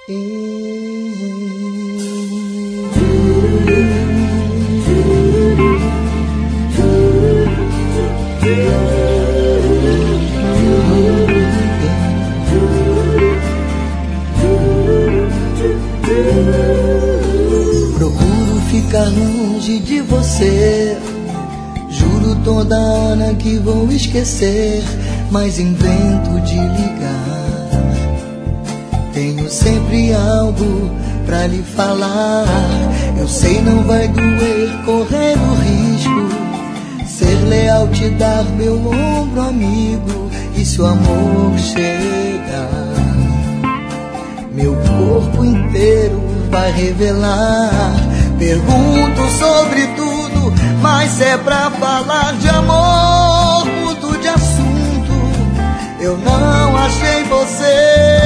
Procuro ficar longe de você, juro toda hora que vou esquecer, mas invento de ligar. Tenho sempre algo pra lhe falar. Eu sei não vai doer correr o risco, ser leal, te dar meu ombro amigo. E se o amor chegar, meu corpo inteiro vai revelar. Pergunto sobre tudo, mas é pra falar de amor, mudo de assunto. Eu não achei você,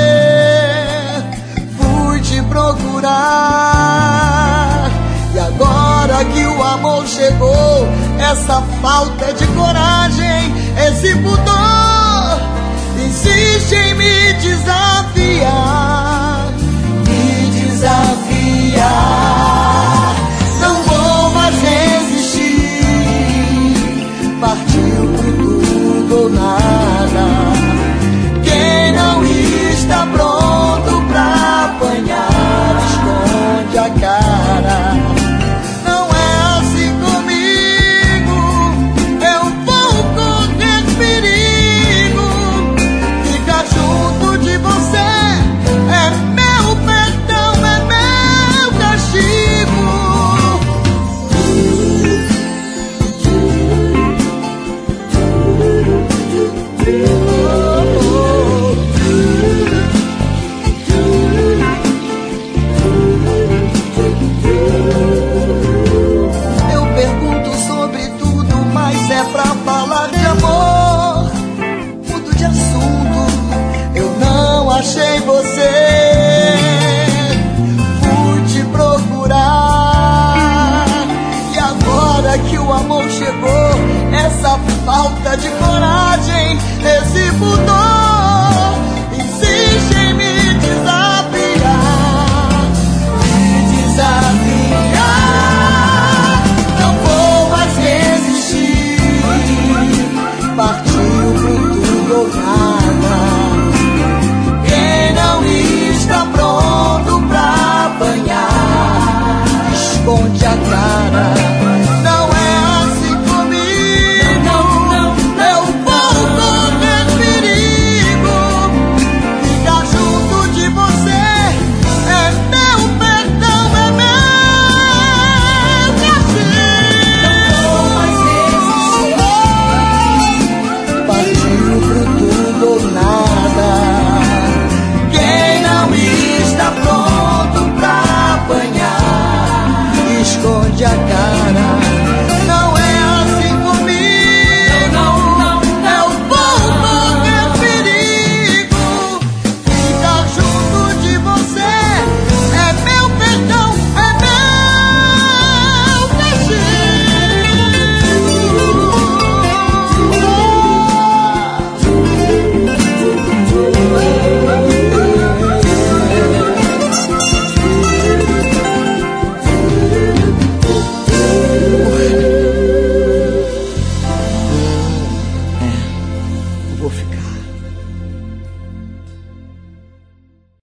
fui te procurar. E agora que o amor chegou, essa falta de coragem, esse pudor insiste em me desarmar.